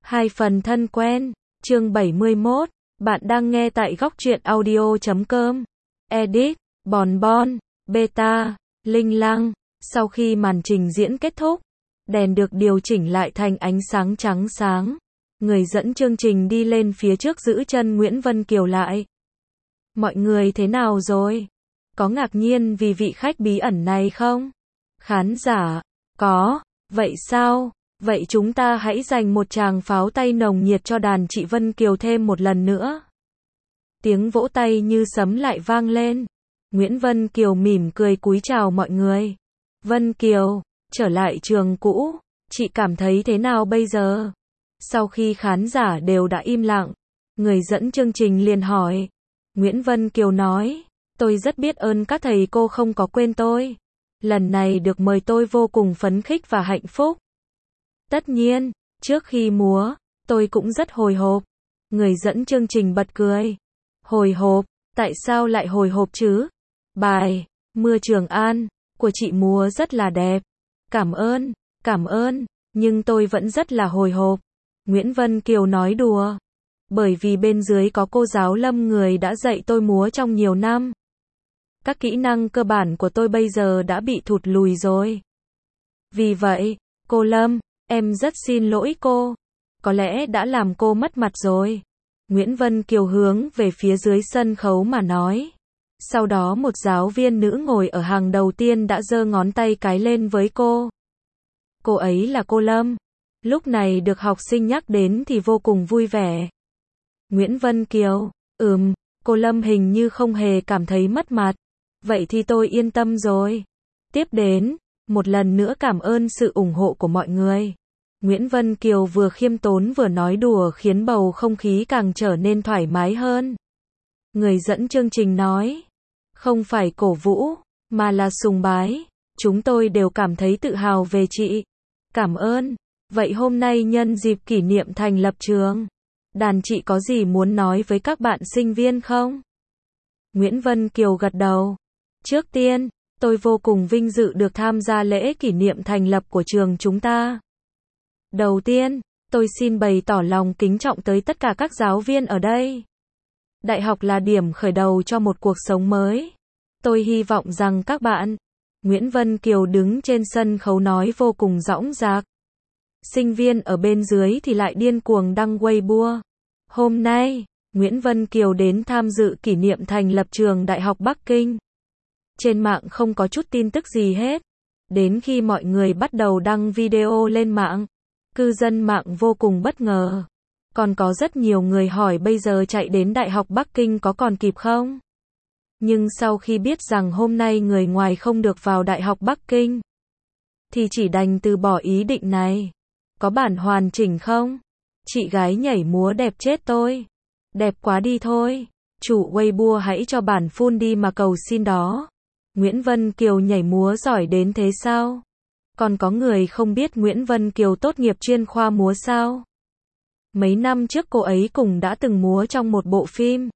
Hai phần thân quen, chương 71, bạn đang nghe tại góc truyện audio.com. Edit, Bon Bon, Beta, Linh Lăng. Sau khi màn trình diễn kết thúc, đèn được điều chỉnh lại thành ánh sáng trắng sáng. Người dẫn chương trình đi lên phía trước giữ chân Nguyễn Vân Kiều lại. Mọi người thế nào rồi? Có ngạc nhiên vì vị khách bí ẩn này không? Khán giả, có. Vậy sao? Vậy chúng ta hãy dành một tràng pháo tay nồng nhiệt cho đàn chị Vân Kiều thêm một lần nữa. Tiếng vỗ tay như sấm lại vang lên. Nguyễn Vân Kiều mỉm cười cúi chào mọi người. Vân Kiều, trở lại trường cũ, chị cảm thấy thế nào bây giờ? Sau khi khán giả đều đã im lặng, người dẫn chương trình liền hỏi. Nguyễn Vân Kiều nói, tôi rất biết ơn các thầy cô không có quên tôi. Lần này được mời tôi vô cùng phấn khích và hạnh phúc. Tất nhiên, trước khi múa, tôi cũng rất hồi hộp. Người dẫn chương trình bật cười. Hồi hộp, tại sao lại hồi hộp chứ? Bài, Mưa Trường An, của chị múa rất là đẹp. Cảm ơn, nhưng tôi vẫn rất là hồi hộp. Nguyễn Vân Kiều nói đùa. Bởi vì bên dưới có cô giáo Lâm người đã dạy tôi múa trong nhiều năm. Các kỹ năng cơ bản của tôi bây giờ đã bị thụt lùi rồi. Vì vậy, cô Lâm, em rất xin lỗi cô. Có lẽ đã làm cô mất mặt rồi. Nguyễn Vân Kiều hướng về phía dưới sân khấu mà nói. Sau đó một giáo viên nữ ngồi ở hàng đầu tiên đã giơ ngón tay cái lên với cô. Cô ấy là cô Lâm. Lúc này được học sinh nhắc đến thì vô cùng vui vẻ. Nguyễn Vân Kiều, cô Lâm hình như không hề cảm thấy mất mặt. Vậy thì tôi yên tâm rồi. Tiếp đến, một lần nữa cảm ơn sự ủng hộ của mọi người. Nguyễn Vân Kiều vừa khiêm tốn vừa nói đùa khiến bầu không khí càng trở nên thoải mái hơn. Người dẫn chương trình nói, không phải cổ vũ, mà là sùng bái. Chúng tôi đều cảm thấy tự hào về chị. Cảm ơn. Vậy hôm nay nhân dịp kỷ niệm thành lập trường, đàn chị có gì muốn nói với các bạn sinh viên không? Nguyễn Vân Kiều gật đầu. Trước tiên, tôi vô cùng vinh dự được tham gia lễ kỷ niệm thành lập của trường chúng ta. Đầu tiên, tôi xin bày tỏ lòng kính trọng tới tất cả các giáo viên ở đây. Đại học là điểm khởi đầu cho một cuộc sống mới. Tôi hy vọng rằng các bạn. Nguyễn Vân Kiều đứng trên sân khấu nói vô cùng dõng dạc. Sinh viên ở bên dưới thì lại điên cuồng đăng Weibo. Hôm nay, Nguyễn Vân Kiều đến tham dự kỷ niệm thành lập trường Đại học Bắc Kinh. Trên mạng không có chút tin tức gì hết. Đến khi mọi người bắt đầu đăng video lên mạng, cư dân mạng vô cùng bất ngờ. Còn có rất nhiều người hỏi bây giờ chạy đến Đại học Bắc Kinh có còn kịp không? Nhưng sau khi biết rằng hôm nay người ngoài không được vào Đại học Bắc Kinh, thì chỉ đành từ bỏ ý định này. Có bản hoàn chỉnh không? Chị gái nhảy múa đẹp chết tôi. Đẹp quá đi thôi. Chủ Weibo hãy cho bản full đi mà cầu xin đó. Nguyễn Vân Kiều nhảy múa giỏi đến thế sao? Còn có người không biết Nguyễn Vân Kiều tốt nghiệp chuyên khoa múa sao? Mấy năm trước cô ấy cũng đã từng múa trong một bộ phim.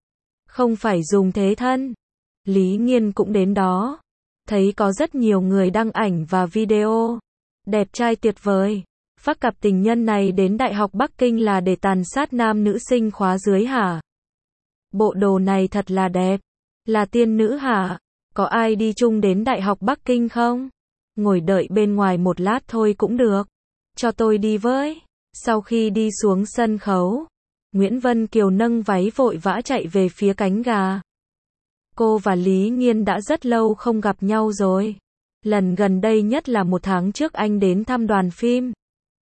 Không phải dùng thế thân. Lý Nghiên cũng đến đó. Thấy có rất nhiều người đăng ảnh và video. Đẹp trai tuyệt vời. Phác cặp tình nhân này đến Đại học Bắc Kinh là để tàn sát nam nữ sinh khóa dưới hả? Bộ đồ này thật là đẹp. Là tiên nữ hả? Có ai đi chung đến Đại học Bắc Kinh không? Ngồi đợi bên ngoài một lát thôi cũng được. Cho tôi đi với. Sau khi đi xuống sân khấu, Nguyễn Vân Kiều nâng váy vội vã chạy về phía cánh gà. Cô và Lý Nghiên đã rất lâu không gặp nhau rồi. Lần gần đây nhất là một tháng trước anh đến thăm đoàn phim.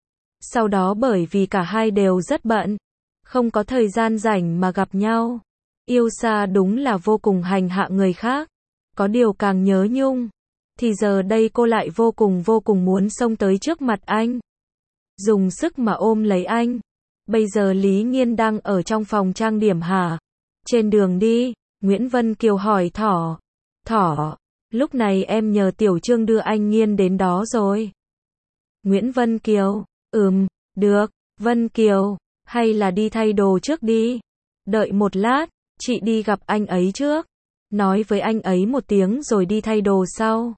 Sau đó bởi vì cả hai đều rất bận, không có thời gian rảnh mà gặp nhau. Yêu xa đúng là vô cùng hành hạ người khác. Có điều càng nhớ nhung, thì giờ đây cô lại vô cùng muốn xông tới trước mặt anh. Dùng sức mà ôm lấy anh. Bây giờ Lý Nghiên đang ở trong phòng trang điểm hả? Trên đường đi, Nguyễn Vân Kiều hỏi Thỏ, lúc này em nhờ Tiểu Trương đưa anh Nghiên đến đó rồi. Nguyễn Vân Kiều, được, Vân Kiều, hay là đi thay đồ trước đi. Đợi một lát, chị đi gặp anh ấy trước. Nói với anh ấy một tiếng rồi đi thay đồ sau.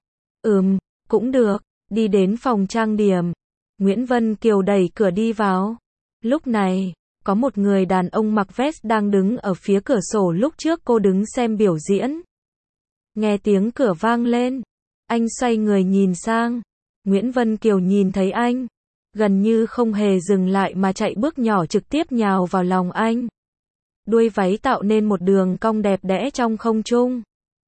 Cũng được, đi đến phòng trang điểm. Nguyễn Vân Kiều đẩy cửa đi vào. Lúc này, có một người đàn ông mặc vest đang đứng ở phía cửa sổ lúc trước cô đứng xem biểu diễn. Nghe tiếng cửa vang lên, anh xoay người nhìn sang. Nguyễn Vân Kiều nhìn thấy anh, gần như không hề dừng lại mà chạy bước nhỏ trực tiếp nhào vào lòng anh. Đuôi váy tạo nên một đường cong đẹp đẽ trong không trung.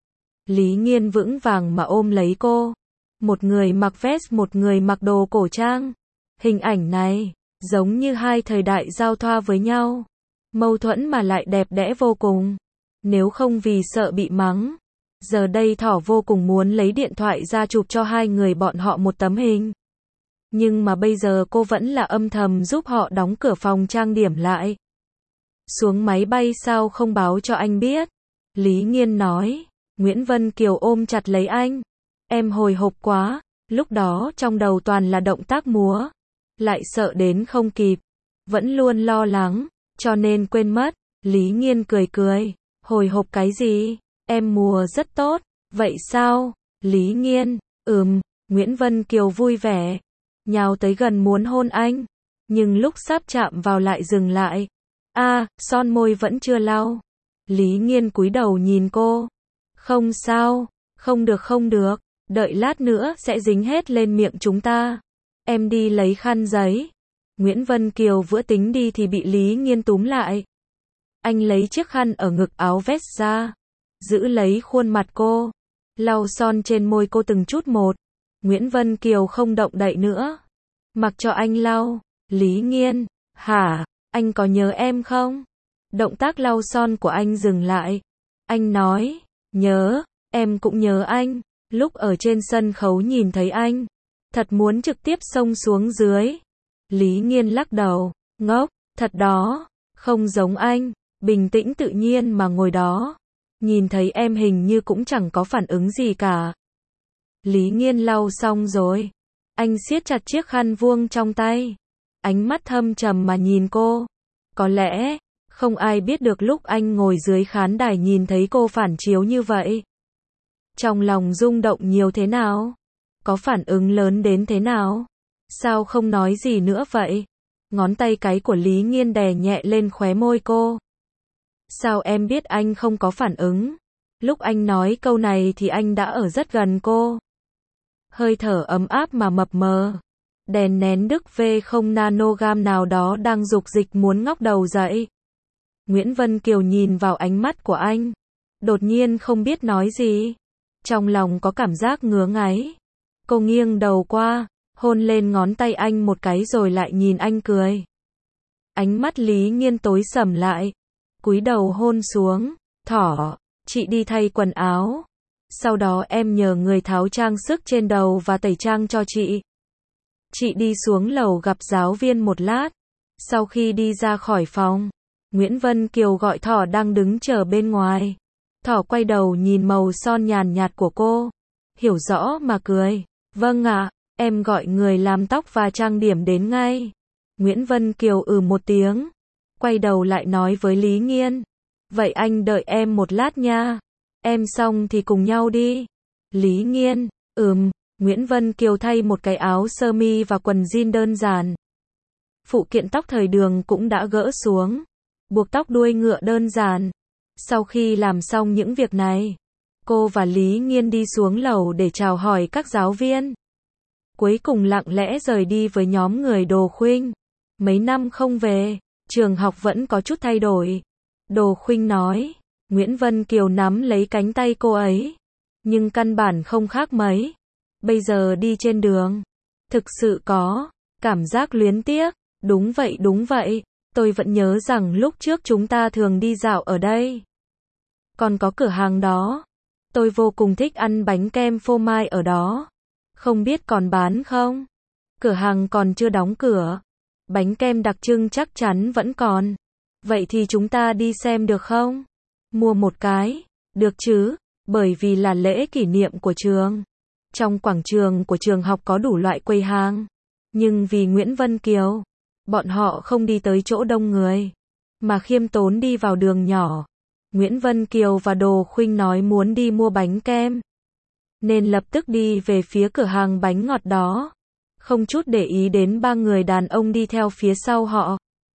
Lý Nghiên vững vàng mà ôm lấy cô. Một người mặc vest, một người mặc đồ cổ trang. Hình ảnh này, giống như hai thời đại giao thoa với nhau. Mâu thuẫn mà lại đẹp đẽ vô cùng. Nếu không vì sợ bị mắng, giờ đây Thỏ vô cùng muốn lấy điện thoại ra chụp cho hai người bọn họ một tấm hình. Nhưng mà bây giờ cô vẫn là âm thầm giúp họ đóng cửa phòng trang điểm lại. Xuống máy bay sao không báo cho anh biết? Lý Nghiên nói. Nguyễn Vân Kiều ôm chặt lấy anh. Em hồi hộp quá, lúc đó trong đầu toàn là động tác múa. Lại sợ đến không kịp. Vẫn luôn lo lắng, cho nên quên mất. Lý Nghiên cười cười. Hồi hộp cái gì? Em múa rất tốt. Vậy sao? Lý Nghiên. Nguyễn Vân Kiều vui vẻ. Nhào tới gần muốn hôn anh. Nhưng lúc sắp chạm vào lại dừng lại. Son môi vẫn chưa lau. Lý Nghiên cúi đầu nhìn cô. Không sao. Không được. Đợi lát nữa sẽ dính hết lên miệng chúng ta. Em đi lấy khăn giấy. Nguyễn Vân Kiều vừa tính đi thì bị Lý Nghiên túm lại. Anh lấy chiếc khăn ở ngực áo vest ra. Giữ lấy khuôn mặt cô. Lau son trên môi cô từng chút một. Nguyễn Vân Kiều không động đậy nữa. Mặc cho anh lau. Lý Nghiên. Hả? Anh có nhớ em không? Động tác lau son của anh dừng lại. Anh nói. Nhớ. Em cũng nhớ anh. Lúc ở trên sân khấu nhìn thấy anh. Thật muốn trực tiếp xông xuống dưới. Lý Nghiên lắc đầu. Ngốc. Thật đó. Không giống anh. Bình tĩnh tự nhiên mà ngồi đó. Nhìn thấy em hình như cũng chẳng có phản ứng gì cả. Lý Nghiên lau xong rồi. Anh siết chặt chiếc khăn vuông trong tay. Ánh mắt thâm trầm mà nhìn cô. Có lẽ, không ai biết được lúc anh ngồi dưới khán đài nhìn thấy cô phản chiếu như vậy. Trong lòng rung động nhiều thế nào? Có phản ứng lớn đến thế nào? Sao không nói gì nữa vậy? Ngón tay cái của Lý Nghiên đè nhẹ lên khóe môi cô. Sao em biết anh không có phản ứng? Lúc anh nói câu này thì anh đã ở rất gần cô. Hơi thở ấm áp mà mập mờ. Đèn nén Đức V0 nanogam nào đó đang dục dịch muốn ngóc đầu dậy. Nguyễn Vân Kiều nhìn vào ánh mắt của anh. Đột nhiên không biết nói gì. Trong lòng có cảm giác ngứa ngáy. Cô nghiêng đầu qua, hôn lên ngón tay anh một cái rồi lại nhìn anh cười. Ánh mắt Lý Nghiên tối sầm lại. Cúi đầu hôn xuống. Thỏ, chị đi thay quần áo. Sau đó em nhờ người tháo trang sức trên đầu và tẩy trang cho chị. Chị đi xuống lầu gặp giáo viên một lát. Sau khi đi ra khỏi phòng, Nguyễn Vân Kiều gọi Thỏ đang đứng chờ bên ngoài. Thỏ quay đầu nhìn màu son nhàn nhạt của cô. Hiểu rõ mà cười. Vâng ạ, em gọi người làm tóc và trang điểm đến ngay. Nguyễn Vân Kiều một tiếng. Quay đầu lại nói với Lý Nghiên. Vậy anh đợi em một lát nha. Em xong thì cùng nhau đi. Lý Nghiên. Nguyễn Vân Kiều thay một cái áo sơ mi và quần jean đơn giản. Phụ kiện tóc thời đường cũng đã gỡ xuống. Buộc tóc đuôi ngựa đơn giản. Sau khi làm xong những việc này, cô và Lý Nghiên đi xuống lầu để chào hỏi các giáo viên. Cuối cùng lặng lẽ rời đi với nhóm người Đồ Khuynh. Mấy năm không về, trường học vẫn có chút thay đổi. Đồ Khuynh nói. Nguyễn Vân Kiều nắm lấy cánh tay cô ấy. Nhưng căn bản không khác mấy. Bây giờ đi trên đường, thực sự có cảm giác luyến tiếc. Đúng vậy. Tôi vẫn nhớ rằng lúc trước chúng ta thường đi dạo ở đây. Còn có cửa hàng đó. Tôi vô cùng thích ăn bánh kem phô mai ở đó. Không biết còn bán không? Cửa hàng còn chưa đóng cửa. Bánh kem đặc trưng chắc chắn vẫn còn. Vậy thì chúng ta đi xem được không? Mua một cái. Được chứ, bởi vì là lễ kỷ niệm của trường. Trong quảng trường của trường học có đủ loại quầy hàng. Nhưng vì Nguyễn Vân Kiều, bọn họ không đi tới chỗ đông người, mà khiêm tốn đi vào đường nhỏ. Nguyễn Vân Kiều và Đồ Khuynh nói muốn đi mua bánh kem, nên lập tức đi về phía cửa hàng bánh ngọt đó. Không chút để ý đến ba người đàn ông đi theo phía sau họ.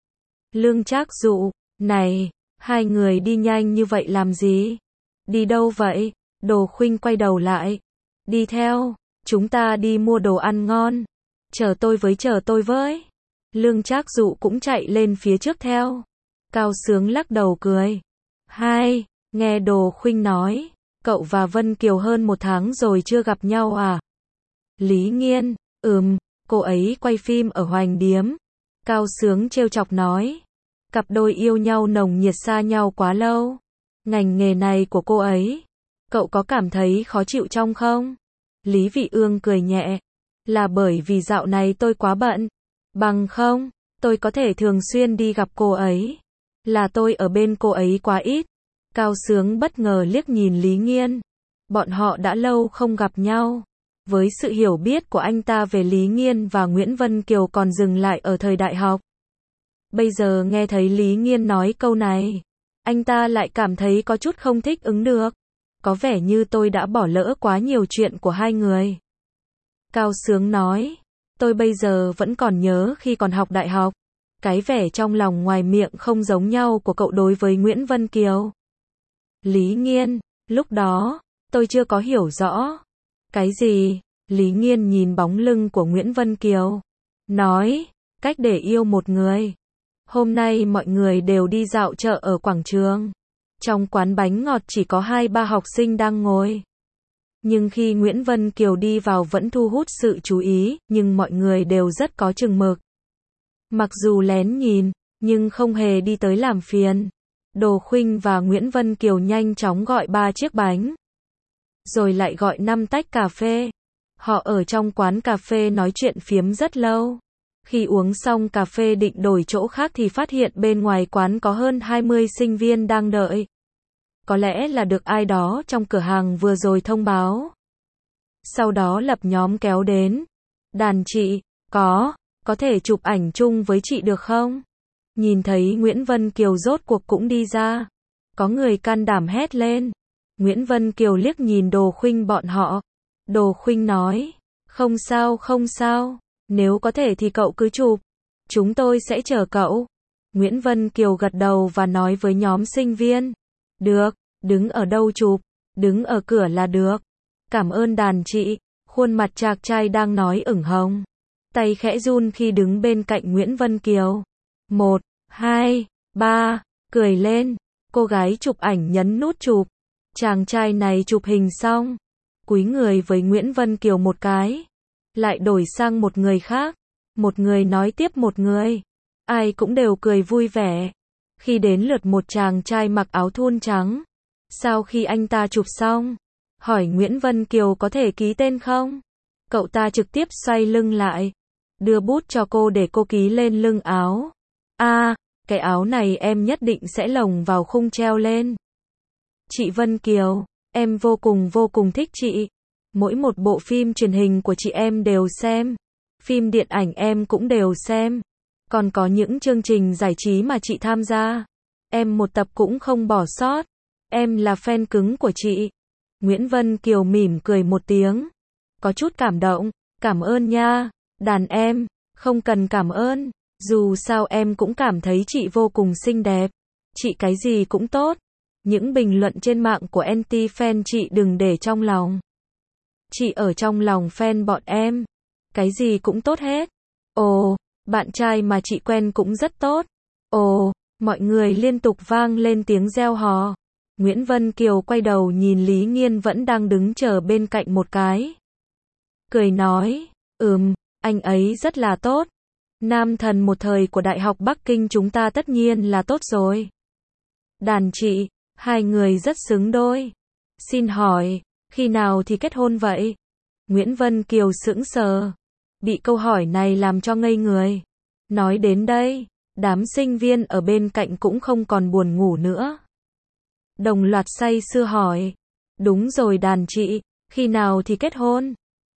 Lương Trác dụ, này, hai người đi nhanh như vậy làm gì? Đi đâu vậy? Đồ Khuynh quay đầu lại. Đi theo, chúng ta đi mua đồ ăn ngon. Chờ tôi với. Lương Trác dụ cũng chạy lên phía trước theo. Cao Sướng lắc đầu cười. Hai, nghe Đồ Khuynh nói, cậu và Vân Kiều hơn 1 tháng rồi chưa gặp nhau à? Lý Nghiên, cô ấy quay phim ở Hoành Điếm. Cao Sướng trêu chọc nói. Cặp đôi yêu nhau nồng nhiệt xa nhau quá lâu. Ngành nghề này của cô ấy, cậu có cảm thấy khó chịu trong không? Lý Vị Ương cười nhẹ. Là bởi vì dạo này tôi quá bận. Bằng không, tôi có thể thường xuyên đi gặp cô ấy. Là tôi ở bên cô ấy quá ít. Cao Sướng bất ngờ liếc nhìn Lý Nghiên. Bọn họ đã lâu không gặp nhau. Với sự hiểu biết của anh ta về Lý Nghiên và Nguyễn Vân Kiều còn dừng lại ở thời đại học. Bây giờ nghe thấy Lý Nghiên nói câu này, anh ta lại cảm thấy có chút không thích ứng được. Có vẻ như tôi đã bỏ lỡ quá nhiều chuyện của hai người. Cao Sướng nói, tôi bây giờ vẫn còn nhớ khi còn học đại học. Cái vẻ trong lòng ngoài miệng không giống nhau của cậu đối với Nguyễn Vân Kiều. Lý Nghiên, lúc đó, tôi chưa có hiểu rõ. Cái gì? Lý Nghiên nhìn bóng lưng của Nguyễn Vân Kiều. Nói, cách để yêu một người. Hôm nay mọi người đều đi dạo chợ ở quảng trường. Trong quán bánh ngọt chỉ có 2-3 học sinh đang ngồi. Nhưng khi Nguyễn Vân Kiều đi vào vẫn thu hút sự chú ý, nhưng mọi người đều rất có chừng mực. Mặc dù lén nhìn, nhưng không hề đi tới làm phiền. Đồ Khuynh và Nguyễn Vân Kiều nhanh chóng gọi 3 chiếc bánh. Rồi lại gọi 5 tách cà phê. Họ ở trong quán cà phê nói chuyện phiếm rất lâu. Khi uống xong cà phê định đổi chỗ khác thì phát hiện bên ngoài quán có hơn 20 sinh viên đang đợi. Có lẽ là được ai đó trong cửa hàng vừa rồi thông báo. Sau đó lập nhóm kéo đến. Đàn chị, có thể chụp ảnh chung với chị được không? Nhìn thấy Nguyễn Vân Kiều rốt cuộc cũng đi ra. Có người can đảm hét lên. Nguyễn Vân Kiều liếc nhìn Đồ Khuynh bọn họ. Đồ Khuynh nói, không sao, nếu có thể thì cậu cứ chụp. Chúng tôi sẽ chờ cậu. Nguyễn Vân Kiều gật đầu và nói với nhóm sinh viên. Được, đứng ở đâu chụp, đứng ở cửa là được. Cảm ơn đàn chị. Khuôn mặt chàng trai đang nói ửng hồng. Tay khẽ run khi đứng bên cạnh Nguyễn Vân Kiều. 1, 2, 3, cười lên. Cô gái chụp ảnh nhấn nút chụp. Chàng trai này chụp hình xong, cúi người với Nguyễn Vân Kiều một cái. Lại đổi sang một người khác. Một người nói tiếp một người. Ai cũng đều cười vui vẻ. Khi đến lượt một chàng trai mặc áo thun trắng. Sau khi anh ta chụp xong, hỏi Nguyễn Vân Kiều có thể ký tên không? Cậu ta trực tiếp xoay lưng lại. Đưa bút cho cô để cô ký lên lưng áo. Cái áo này em nhất định sẽ lồng vào khung treo lên. Chị Vân Kiều, em vô cùng thích chị. Mỗi một bộ phim truyền hình của chị em đều xem. Phim điện ảnh em cũng đều xem. Còn có những chương trình giải trí mà chị tham gia, em một tập cũng không bỏ sót. Em là fan cứng của chị. Nguyễn Vân Kiều mỉm cười một tiếng. Có chút cảm động. Cảm ơn nha. Đàn em, không cần cảm ơn. Dù sao em cũng cảm thấy chị vô cùng xinh đẹp. Chị cái gì cũng tốt. Những bình luận trên mạng của anti-fan chị đừng để trong lòng. Chị ở trong lòng fan bọn em. Cái gì cũng tốt hết. Ồ, bạn trai mà chị quen cũng rất tốt. Ồ, mọi người liên tục vang lên tiếng reo hò. Nguyễn Vân Kiều quay đầu nhìn Lý Nghiên vẫn đang đứng chờ bên cạnh một cái. Cười nói, anh ấy rất là tốt. Nam thần một thời của Đại học Bắc Kinh chúng ta tất nhiên là tốt rồi. Đàn chị, hai người rất xứng đôi. Xin hỏi, khi nào thì kết hôn vậy? Nguyễn Vân Kiều sững sờ. Bị câu hỏi này làm cho ngây người. Nói đến đây, đám sinh viên ở bên cạnh cũng không còn buồn ngủ nữa. Đồng loạt say sưa hỏi. Đúng rồi đàn chị, khi nào thì kết hôn?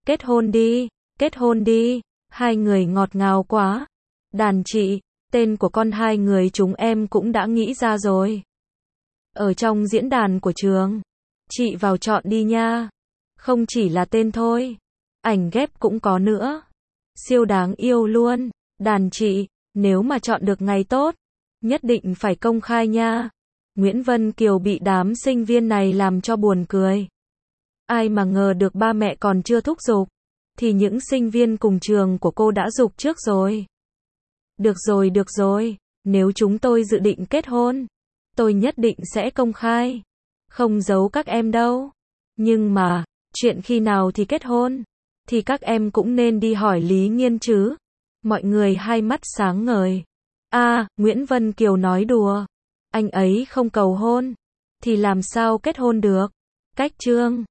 Kết hôn đi, hai người ngọt ngào quá. Đàn chị, tên của con hai người chúng em cũng đã nghĩ ra rồi. Ở trong diễn đàn của trường, chị vào chọn đi nha. Không chỉ là tên thôi, ảnh ghép cũng có nữa. Siêu đáng yêu luôn, đàn chị, nếu mà chọn được ngày tốt, Nhất định phải công khai nha. Nguyễn Vân Kiều bị đám sinh viên này làm cho buồn cười. Ai mà ngờ được ba mẹ còn chưa thúc giục, thì những sinh viên cùng trường của cô đã giục trước rồi. Được rồi, nếu chúng tôi dự định kết hôn, tôi nhất định sẽ công khai, không giấu các em đâu. Nhưng mà, chuyện khi nào thì kết hôn, thì các em cũng nên đi hỏi Lý Nghiên chứ. Mọi người hai mắt sáng ngời. Nguyễn Vân Kiều nói đùa. Anh ấy không cầu hôn, thì làm sao kết hôn được? Cách chương